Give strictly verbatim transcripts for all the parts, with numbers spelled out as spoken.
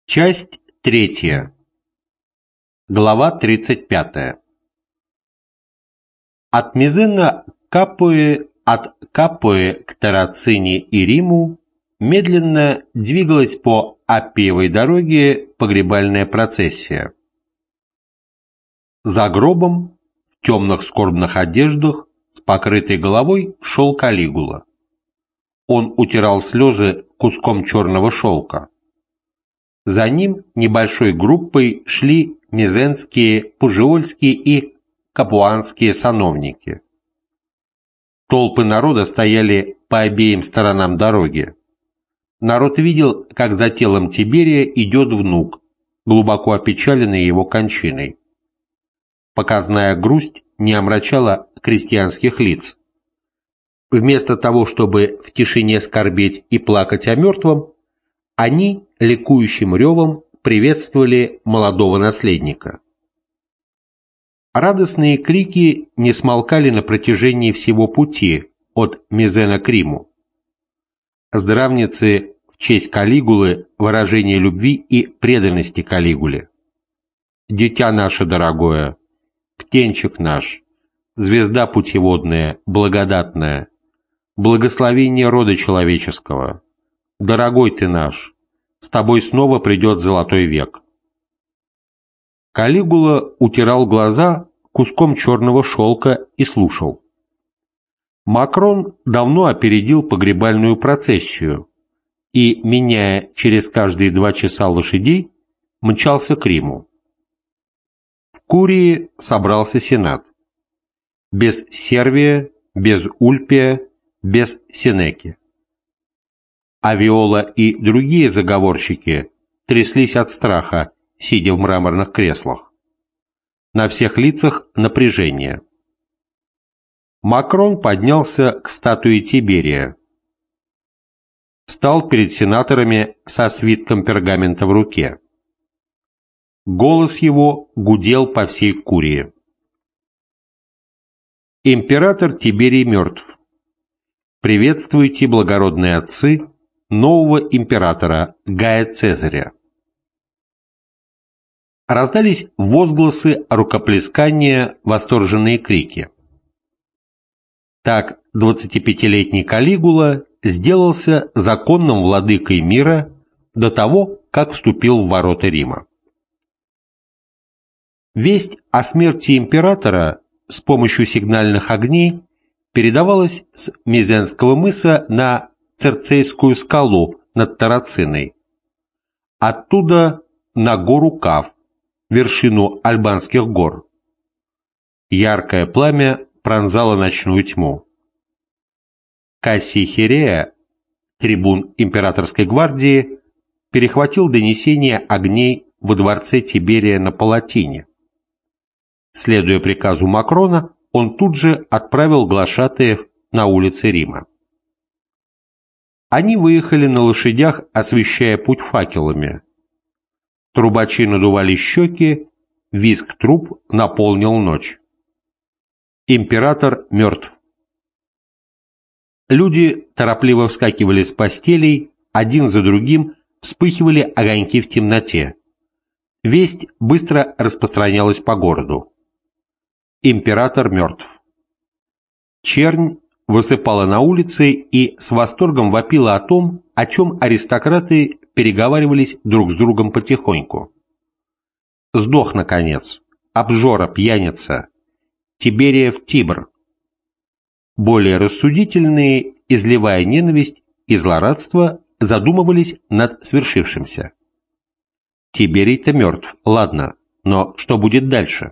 Часть третья. Глава тридцать пятая. От Мизена Капуи, от Капуи к Тарацине и Риму медленно двигалась по Аппиевой дороге погребальная процессия. За гробом, в темных скорбных одеждах, с покрытой головой шел Калигула. Он утирал слезы куском черного шелка. За ним небольшой группой шли мизенские, пужиольские и капуанские сановники. Толпы народа стояли по обеим сторонам дороги. Народ видел, как за телом Тиберия идет внук, глубоко опечаленный его кончиной. Показная грусть не омрачала крестьянских лиц. Вместо того, чтобы в тишине скорбеть и плакать о мертвом, они ликующим ревом приветствовали молодого наследника. Радостные крики не смолкали на протяжении всего пути от Мизена к Риму. Здравницы в честь Калигулы – выражение любви и преданности Калигуле. «Дитя наше дорогое, птенчик наш, звезда путеводная, благодатная, благословение рода человеческого, дорогой ты наш, с тобой снова придет золотой век». Калигула утирал глаза куском черного шелка и слушал. Макрон давно опередил погребальную процессию и, меняя через каждые два часа лошадей, мчался к Риму. В Курии собрался Сенат. Без Сервия, без Ульпия, без Сенеки. А Виола и другие заговорщики тряслись от страха, сидя в мраморных креслах. На всех лицах напряжение. Макрон поднялся к статуе Тиберия. Встал перед сенаторами со свитком пергамента в руке. Голос его гудел по всей Курии. Император Тиберий мертв. Приветствуйте, благородные отцы, нового императора Гая Цезаря. Раздались возгласы, рукоплескания, восторженные крики. Так двадцатипятилетний Калигула сделался законным владыкой мира до того, как вступил в ворота Рима. Весть о смерти императора с помощью сигнальных огней передавалась с Мизенского мыса на Церцейскую скалу над Тарациной, оттуда на гору Кав, вершину Альбанских гор. Яркое пламя пронзало ночную тьму. Кассий Хирея, трибун императорской гвардии, перехватил донесение огней во дворце Тиберия на Палатине. Следуя приказу Макрона, он тут же отправил глашатаев на улицы Рима. Они выехали на лошадях, освещая путь факелами. Трубачи надували щеки, визг труб наполнил ночь. Император мертв. Люди торопливо вскакивали с постелей, один за другим вспыхивали огоньки в темноте. Весть быстро распространялась по городу. Император мертв. Чернь высыпала на улицы и с восторгом вопила о том, о чем аристократы переговаривались друг с другом потихоньку. Сдох, наконец, обжора, пьяница, Тибериев Тибр. Более рассудительные, изливая ненависть и злорадство, задумывались над свершившимся. Тиберий-то мертв, ладно, но что будет дальше?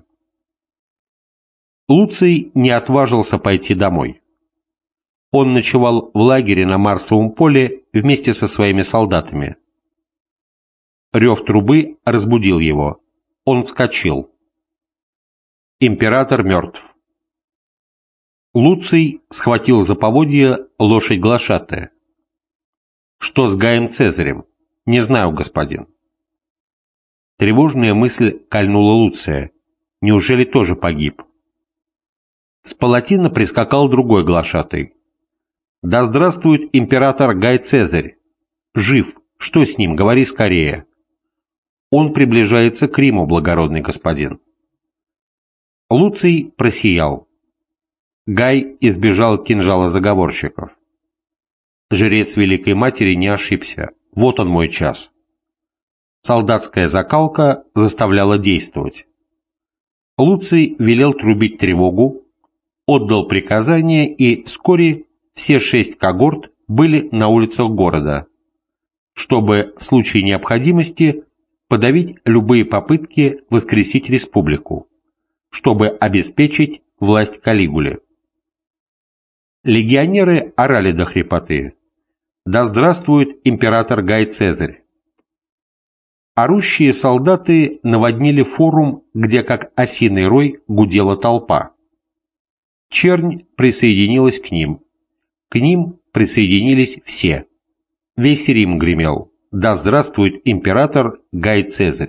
Луций не отважился пойти домой. Он ночевал в лагере на Марсовом поле вместе со своими солдатами. Рев трубы разбудил его. Он вскочил. Император мертв. Луций схватил за поводья лошадь глашатая. «Что с Гаем Цезарем? Не знаю, господин». Тревожная мысль кольнула Луция. Неужели тоже погиб? С Палатина прискакал другой глашатай. «Да здравствует император Гай Цезарь! Жив! Что с ним? Говори скорее!» Он приближается к Риму, благородный господин». Луций просиял. Гай избежал кинжала заговорщиков. Жрец Великой Матери не ошибся. Вот он мой час. Солдатская закалка заставляла действовать. Луций велел трубить тревогу, отдал приказание, и вскоре все шесть когорт были на улицах города, чтобы в случае необходимости подавить любые попытки воскресить республику, чтобы обеспечить власть Калигуле. Легионеры орали до хрипоты: «Да здравствует император Гай Цезарь!». Орущие солдаты наводнили форум, где как осиный рой гудела толпа. Чернь присоединилась к ним. К ним присоединились все. Весь Рим гремел: «Да здравствует император Гай Цезарь!».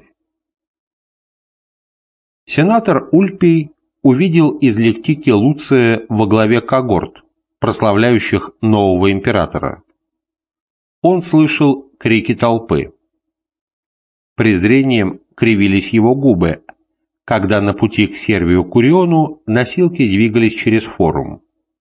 Сенатор Ульпий увидел из лектики Луция во главе когорт, прославляющих нового императора. Он слышал крики толпы. Презрением кривились его губы, когда на пути к Сервию Куриону носилки двигались через форум.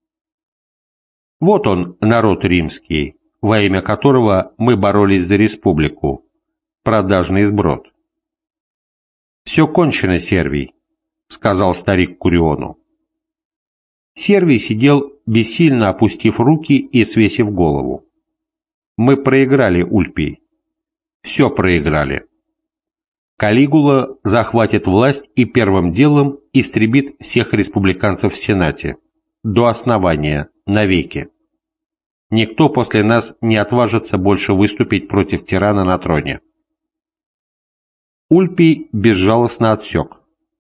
Вот он, народ римский, во имя которого мы боролись за республику, продажный сброд. «Все кончено, Сервий», — сказал старик Куриону. Сервий сидел, бессильно опустив руки и свесив голову. «Мы проиграли, Ульпий. Все проиграли. Калигула захватит власть и первым делом истребит всех республиканцев в Сенате. До основания, навеки. Никто после нас не отважится больше выступить против тирана на троне». Ульпий безжалостно отсек.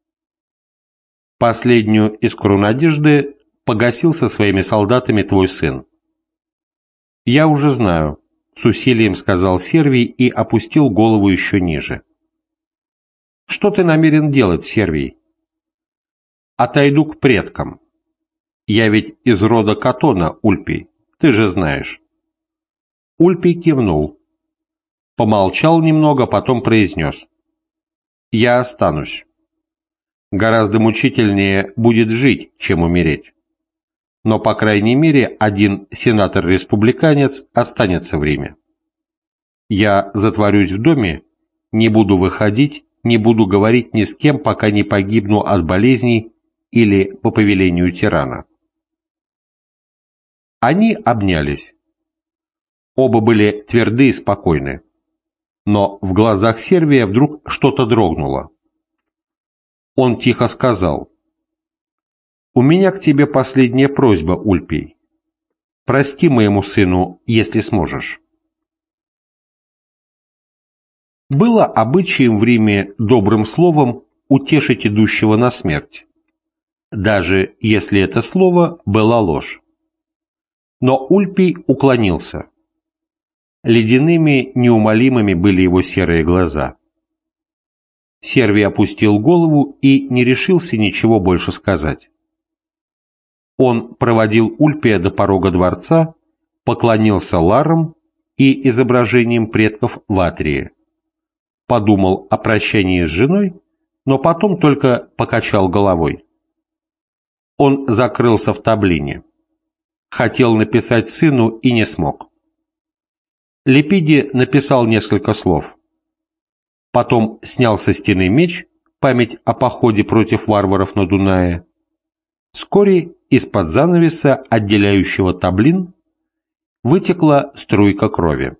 «Последнюю искру надежды погасил со своими солдатами твой сын». «Я уже знаю», — с усилием сказал Сервий и опустил голову еще ниже. «Что ты намерен делать, Сервий?» «Отойду к предкам. Я ведь из рода Катона, Ульпий, ты же знаешь». Ульпий кивнул. Помолчал немного, потом произнес: «Я останусь. Гораздо мучительнее будет жить, чем умереть. Но, по крайней мере, один сенатор-республиканец останется в Риме. Я затворюсь в доме, не буду выходить, не буду говорить ни с кем, пока не погибну от болезней или по повелению тирана». Они обнялись. Оба были тверды и спокойны. Но в глазах Сервия вдруг что-то дрогнуло. Он тихо сказал: «У меня к тебе последняя просьба, Ульпий. Прости моему сыну, если сможешь». Было обычаем в Риме добрым словом утешить идущего на смерть, даже если это слово была ложь. Но Ульпий уклонился. Ледяными, неумолимыми были его серые глаза. Сервий опустил голову и не решился ничего больше сказать. Он проводил Ульпия до порога дворца, поклонился ларам и изображением предков в атрии, подумал о прощании с женой, но потом только покачал головой. Он закрылся в таблине. Хотел написать сыну и не смог. Лепиди написал несколько слов. Потом снял со стены меч, память о походе против варваров на Дунае. Вскоре из-под занавеса, отделяющего таблин, вытекла струйка крови.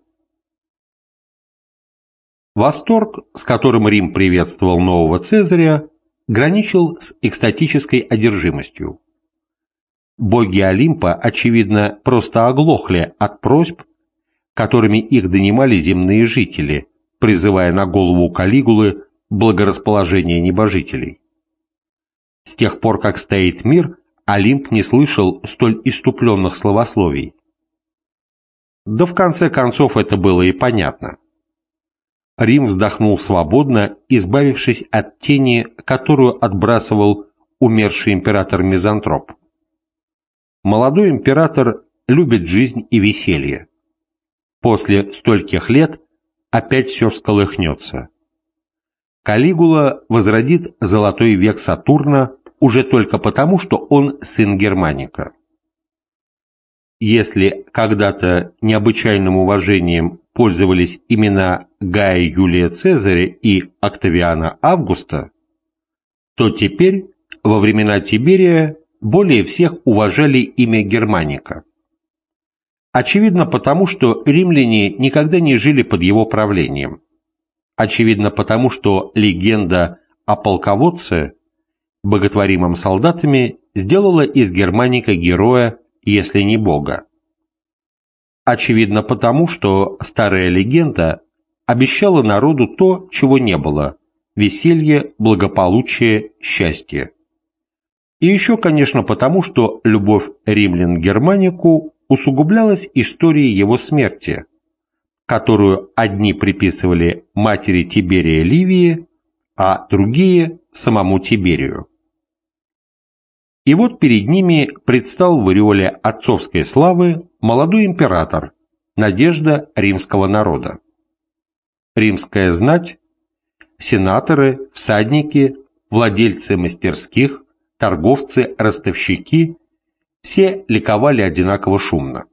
Восторг, с которым Рим приветствовал нового Цезаря, граничил с экстатической одержимостью. Боги Олимпа, очевидно, просто оглохли от просьб, которыми их донимали земные жители, призывая на голову Калигулы благорасположение небожителей. С тех пор, как стоит мир, Олимп не слышал столь иступленных словословий. Да в конце концов это было и понятно. Рим вздохнул свободно, избавившись от тени, которую отбрасывал умерший император-мизантроп. Молодой император любит жизнь и веселье. После стольких лет опять все всколыхнется. Калигула возродит золотой век Сатурна уже только потому, что он сын Германика. Если когда-то необычайным уважением пользовались имена Гая Юлия Цезаря и Октавиана Августа, то теперь, во времена Тиберия, более всех уважали имя Германика. Очевидно потому, что римляне никогда не жили под его правлением. Очевидно потому, что легенда о полководце, боготворимом солдатами, сделала из Германика героя, если не бога. Очевидно потому, что старая легенда обещала народу то, чего не было – веселье, благополучие, счастье. И еще, конечно, потому, что любовь римлян к Германику усугублялась историей его смерти, которую одни приписывали матери Тиберия Ливии, а другие – самому Тиберию. И вот перед ними предстал в ореоле отцовской славы молодой император, надежда римского народа. Римская знать, сенаторы, всадники, владельцы мастерских, торговцы, ростовщики – все ликовали одинаково шумно.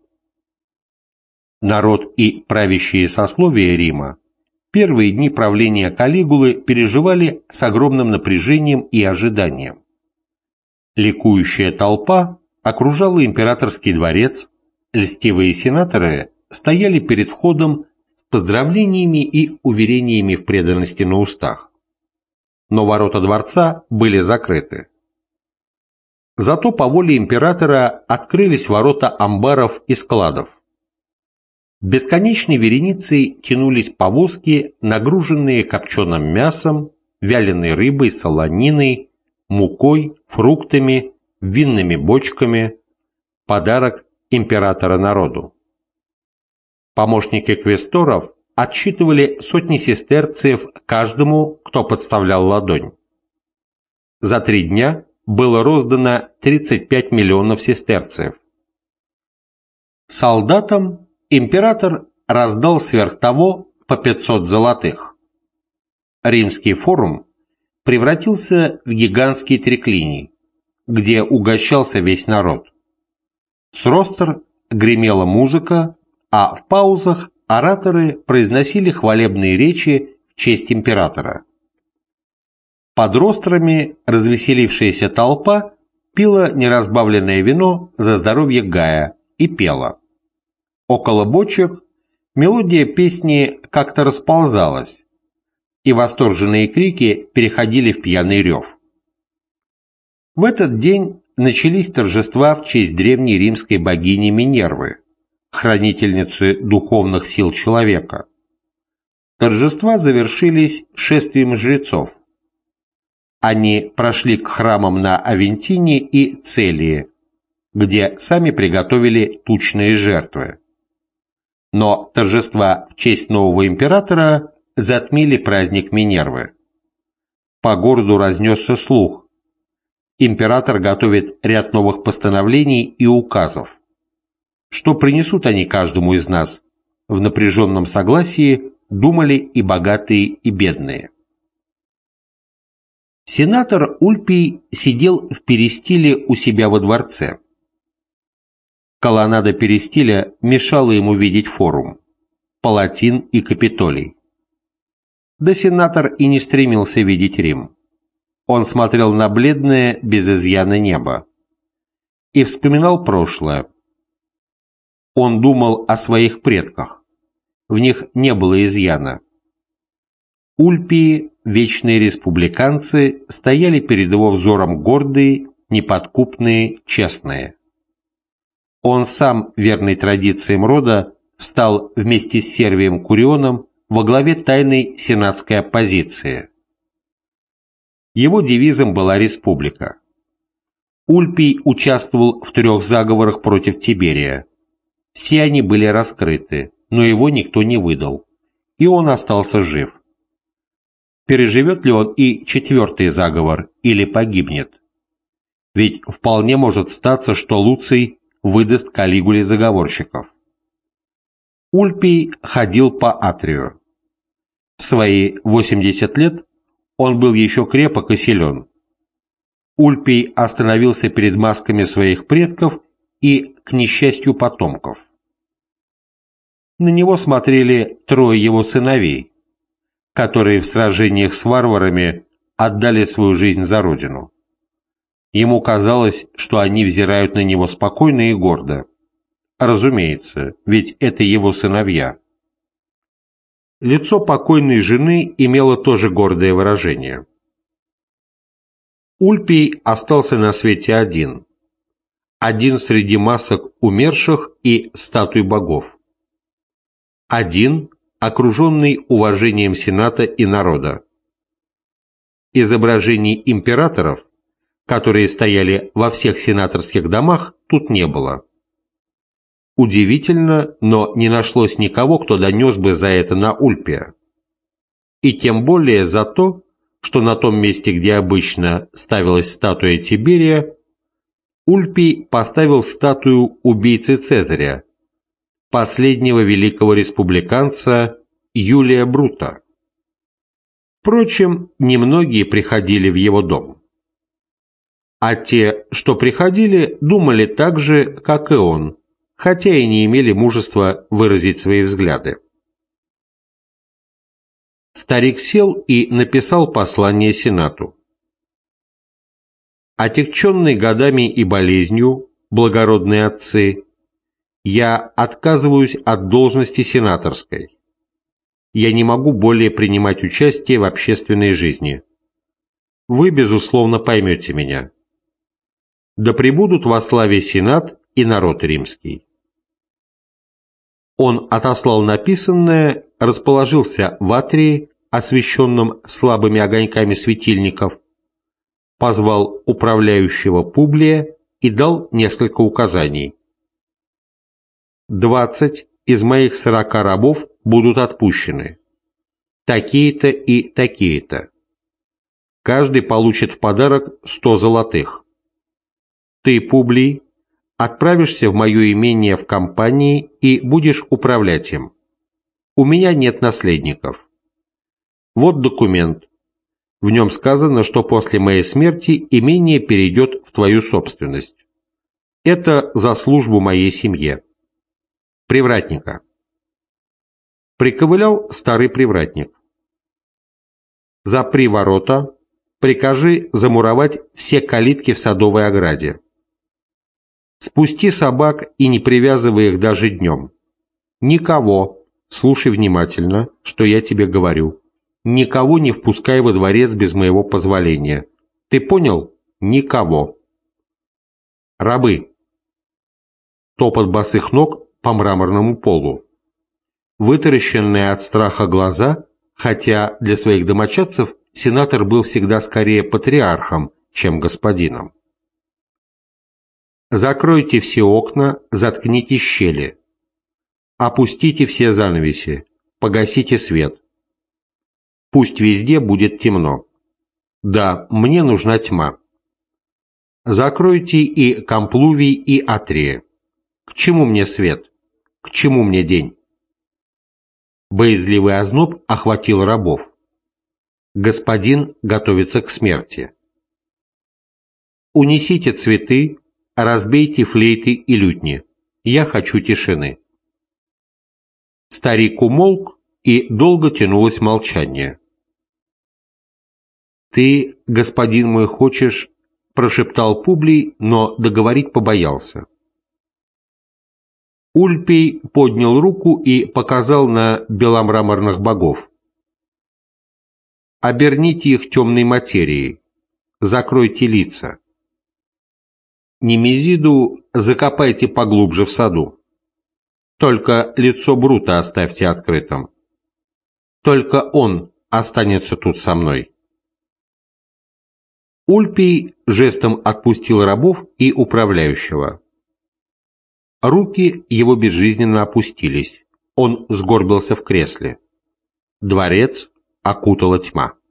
Народ и правящие сословия Рима первые дни правления Калигулы переживали с огромным напряжением и ожиданием. Ликующая толпа окружала императорский дворец, льстивые сенаторы стояли перед входом с поздравлениями и уверениями в преданности на устах. Но ворота дворца были закрыты. Зато по воле императора открылись ворота амбаров и складов. Бесконечной вереницей тянулись повозки, нагруженные копченым мясом, вяленой рыбой, солониной, мукой, фруктами, винными бочками, подарок императора народу. Помощники квесторов отсчитывали сотни сестерциев каждому, кто подставлял ладонь. За три дня было роздано тридцать пять миллионов сестерциев. Солдатам император раздал сверх того по пятьсот золотых. Римский форум превратился в гигантский триклиний, где угощался весь народ. С ростр гремела музыка, а в паузах ораторы произносили хвалебные речи в честь императора. Под рострами развеселившаяся толпа пила неразбавленное вино за здоровье Гая и пела. Около бочек мелодия песни как-то расползалась, и восторженные крики переходили в пьяный рев. В этот день начались торжества в честь древней римской богини Минервы, хранительницы духовных сил человека. Торжества завершились шествием жрецов. Они прошли к храмам на Авентине и Целии, где сами приготовили тучные жертвы. Но торжества в честь нового императора затмили праздник Минервы. По городу разнесся слух. Император готовит ряд новых постановлений и указов. Что принесут они каждому из нас, в напряженном согласии думали и богатые, и бедные. Сенатор Ульпий сидел в перистиле у себя во дворце. Колоннада перистиля мешала ему видеть форум, Палатин и Капитолий. Да сенатор и не стремился видеть Рим. Он смотрел на бледное, без изъяна небо и вспоминал прошлое. Он думал о своих предках. В них не было изъяна. Ульпии, вечные республиканцы, стояли перед его взором гордые, неподкупные, честные. Он сам, верный традициям рода, встал вместе с Сервием Курионом во главе тайной сенатской оппозиции. Его девизом была республика. Ульпий участвовал в трех заговорах против Тиберия. Все они были раскрыты, но его никто не выдал, и он остался жив. Переживет ли он и четвертый заговор или погибнет? Ведь вполне может статься, что Луций выдаст Калигуле заговорщиков. Ульпий ходил по Атрию. В свои восемьдесят лет Он был еще крепок и силен. Ульпий остановился перед масками своих предков и, к несчастью, потомков. На него смотрели трое его сыновей, которые в сражениях с варварами отдали свою жизнь за родину. Ему казалось, что они взирают на него спокойно и гордо. Разумеется, ведь это его сыновья. Лицо покойной жены имело тоже гордое выражение. Ульпий остался на свете один. Один среди масок умерших и статуй богов. Один, окруженный уважением Сената и народа. Изображений императоров, которые стояли во всех сенаторских домах, тут не было. Удивительно, но не нашлось никого, кто донес бы за это на Ульпия. И тем более за то, что на том месте, где обычно ставилась статуя Тиберия, Ульпий поставил статую убийцы Цезаря, последнего великого республиканца Юлия Брута. Впрочем, немногие приходили в его дом. А те, что приходили, думали так же, как и он, хотя и не имели мужества выразить свои взгляды. Старик сел и написал послание Сенату. «Отягченный годами и болезнью, благородные отцы, я отказываюсь от должности сенаторской. Я не могу более принимать участие в общественной жизни. Вы, безусловно, поймете меня. Да пребудут во славе Сенат и народ римский». Он отослал написанное, расположился в атрии, освещенном слабыми огоньками светильников, позвал управляющего Публия и дал несколько указаний. «Двадцать из моих сорока рабов будут отпущены. Такие-то и такие-то. Каждый получит в подарок сто золотых. Ты, Публий, отправишься в мое имение в компании и будешь управлять им. У меня нет наследников. Вот документ. В нем сказано, что после моей смерти имение перейдет в твою собственность. Это за службу моей семье. Привратника». Приковылял старый привратник. «Запри ворота, прикажи замуровать все калитки в садовой ограде. Спусти собак и не привязывай их даже днем. Никого, слушай внимательно, что я тебе говорю, никого не впускай во дворец без моего позволения. Ты понял? Никого. Рабы». Топот босых ног по мраморному полу. Вытаращенные от страха глаза, хотя для своих домочадцев сенатор был всегда скорее патриархом, чем господином. «Закройте все окна, заткните щели. Опустите все занавеси, погасите свет. Пусть везде будет темно. Да, мне нужна тьма. Закройте и Камплувий, и Атрия. К чему мне свет? К чему мне день?» Боязливый озноб охватил рабов. Господин готовится к смерти. «Унесите цветы, разбейте флейты и лютни. Я хочу тишины». Старик умолк, и долго тянулось молчание. «Ты, господин мой, хочешь...» — прошептал Публий, но договорить побоялся. Ульпий поднял руку и показал на беломраморных богов. «Оберните их темной материей, закройте лица. Немезиду закопайте поглубже в саду. Только лицо Брута оставьте открытым. Только он останется тут со мной». Ульпий жестом отпустил рабов и управляющего. Руки его безжизненно опустились. Он сгорбился в кресле. Дворец окутала тьма.